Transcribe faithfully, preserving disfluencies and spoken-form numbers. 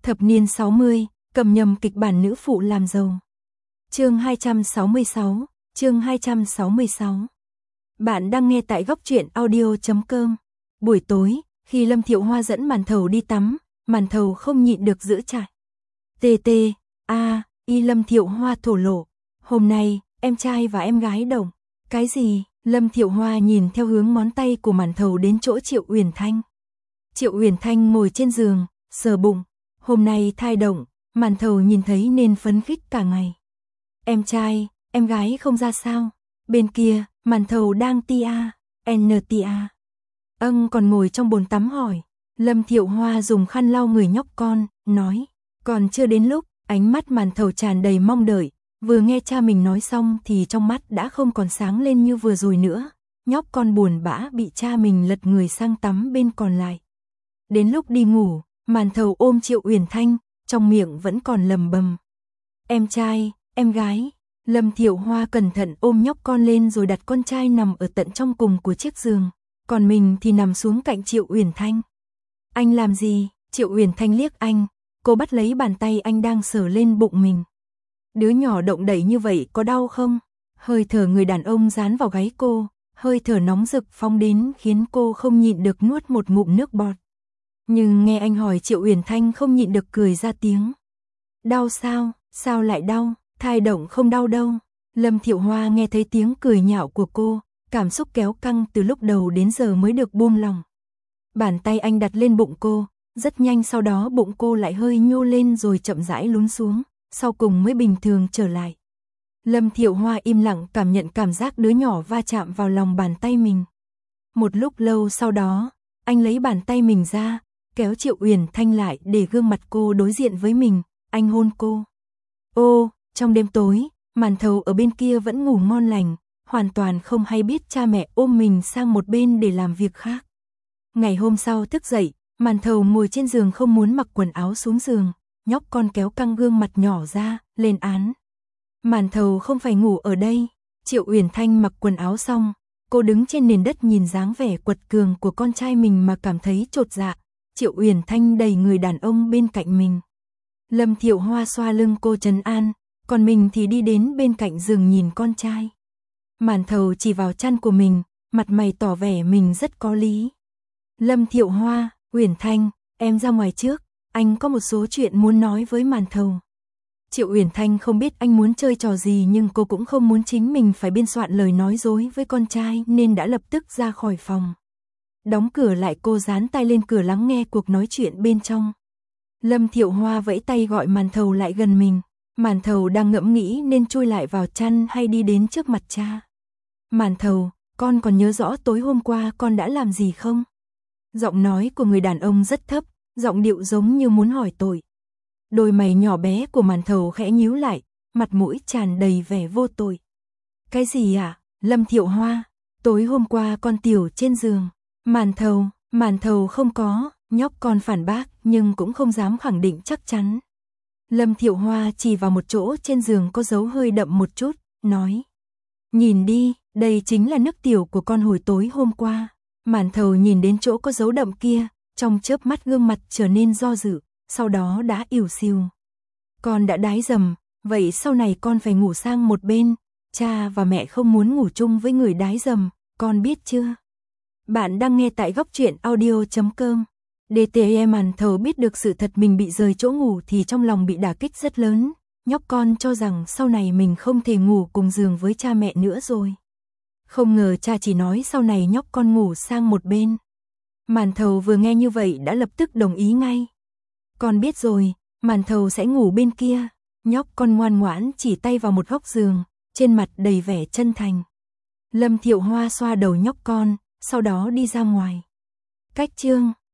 Thập niên sáu mươi, cầm nhầm kịch bản nữ phụ làm giàu. Chương hai trăm sáu mươi sáu, chương hai trăm sáu mươi sáu. Bạn đang nghe tại góc truyện audio chấm com. Buổi tối, khi Lâm Thiệu Hoa dẫn Màn Thầu đi tắm, Màn Thầu không nhịn được giữ chặt. Tê tê, a, y Lâm Thiệu Hoa thổ lộ. Hôm nay, em trai và em gái đồng. Cái gì? Lâm Thiệu Hoa nhìn theo hướng ngón tay của Màn Thầu đến chỗ Triệu Uyển Thanh. Triệu Uyển Thanh ngồi trên giường, sờ bụng. Hôm nay thai động, Màn Thầu nhìn thấy nên phấn khích cả ngày. Em trai, em gái không ra sao? Bên kia, Màn Thầu đang tia, en tia. Ân còn ngồi trong bồn tắm hỏi. Lâm Thiệu Hoa dùng khăn lau người nhóc con, nói. Còn chưa đến lúc, ánh mắt Màn Thầu tràn đầy mong đợi. Vừa nghe cha mình nói xong thì trong mắt đã không còn sáng lên như vừa rồi nữa. Nhóc con buồn bã bị cha mình lật người sang tắm bên còn lại. Đến lúc đi ngủ, Màn Thầu ôm Triệu Uyển Thanh, trong miệng vẫn còn lầm bầm. Em trai, em gái. Lâm Thiệu Hoa cẩn thận ôm nhóc con lên rồi đặt con trai nằm ở tận trong cùng của chiếc giường. Còn mình thì nằm xuống cạnh Triệu Uyển Thanh. Anh làm gì? Triệu Uyển Thanh liếc anh. Cô bắt lấy bàn tay anh đang sờ lên bụng mình. Đứa nhỏ động đẩy như vậy có đau không? Hơi thở người đàn ông dán vào gáy cô. Hơi thở nóng rực phóng đến khiến cô không nhịn được nuốt một ngụm nước bọt. Nhưng nghe anh hỏi Triệu Uyển Thanh không nhịn được cười ra tiếng. Đau sao? Sao lại đau? Thai động không đau đâu. Lâm Thiệu Hoa nghe thấy tiếng cười nhạo của cô, cảm xúc kéo căng từ lúc đầu đến giờ mới được buông lòng. Bàn tay anh đặt lên bụng cô, rất nhanh sau đó bụng cô lại hơi nhô lên rồi chậm rãi lún xuống, sau cùng mới bình thường trở lại. Lâm Thiệu Hoa im lặng cảm nhận cảm giác đứa nhỏ va chạm vào lòng bàn tay mình. Một lúc lâu sau đó, anh lấy bàn tay mình ra, kéo Triệu Uyển Thanh lại để gương mặt cô đối diện với mình, anh hôn cô. Ô, trong đêm tối, Màn Thầu ở bên kia vẫn ngủ ngon lành, hoàn toàn không hay biết cha mẹ ôm mình sang một bên để làm việc khác. Ngày hôm sau thức dậy, Màn Thầu ngồi trên giường không muốn mặc quần áo xuống giường, nhóc con kéo căng gương mặt nhỏ ra, lên án. Màn Thầu không phải ngủ ở đây. Triệu Uyển Thanh mặc quần áo xong, cô đứng trên nền đất nhìn dáng vẻ quật cường của con trai mình mà cảm thấy chột dạ. Triệu Uyển Thanh đẩy người đàn ông bên cạnh mình. Lâm Thiệu Hoa xoa lưng cô trấn an, còn mình thì đi đến bên cạnh giường nhìn con trai. Màn Thầu chỉ vào chăn của mình, mặt mày tỏ vẻ mình rất có lý. Lâm Thiệu Hoa, Uyển Thanh, em ra ngoài trước, anh có một số chuyện muốn nói với Màn Thầu. Triệu Uyển Thanh không biết anh muốn chơi trò gì nhưng cô cũng không muốn chính mình phải biên soạn lời nói dối với con trai nên đã lập tức ra khỏi phòng. Đóng cửa lại cô dán tay lên cửa lắng nghe cuộc nói chuyện bên trong. Lâm Thiệu Hoa vẫy tay gọi Màn Thầu lại gần mình. Màn Thầu đang ngẫm nghĩ nên chui lại vào chăn hay đi đến trước mặt cha. Màn Thầu, con còn nhớ rõ tối hôm qua con đã làm gì không? Giọng nói của người đàn ông rất thấp, giọng điệu giống như muốn hỏi tội. Đôi mày nhỏ bé của Màn Thầu khẽ nhíu lại, mặt mũi tràn đầy vẻ vô tội. Cái gì ạ? À? Lâm Thiệu Hoa, tối hôm qua con tiểu trên giường. Màn Thầu, Màn Thầu không có, nhóc con phản bác nhưng cũng không dám khẳng định chắc chắn. Lâm Thiệu Hoa chỉ vào một chỗ trên giường có dấu hơi đậm một chút, nói. Nhìn đi, đây chính là nước tiểu của con hồi tối hôm qua. Màn Thầu nhìn đến chỗ có dấu đậm kia, trong chớp mắt gương mặt trở nên do dự, sau đó đã ỉu xìu. Con đã đái dầm, vậy sau này con phải ngủ sang một bên, cha và mẹ không muốn ngủ chung với người đái dầm, con biết chưa? Bạn đang nghe tại góc truyện audio chấm com. đê tê e Màn Thầu biết được sự thật mình bị rời chỗ ngủ thì trong lòng bị đả kích rất lớn. Nhóc con cho rằng sau này mình không thể ngủ cùng giường với cha mẹ nữa rồi. Không ngờ cha chỉ nói sau này nhóc con ngủ sang một bên. Màn Thầu vừa nghe như vậy đã lập tức đồng ý ngay. Con biết rồi, Màn Thầu sẽ ngủ bên kia. Nhóc con ngoan ngoãn chỉ tay vào một góc giường, trên mặt đầy vẻ chân thành. Lâm Thiệu Hoa xoa đầu nhóc con, sau đó đi ra ngoài. Cách chương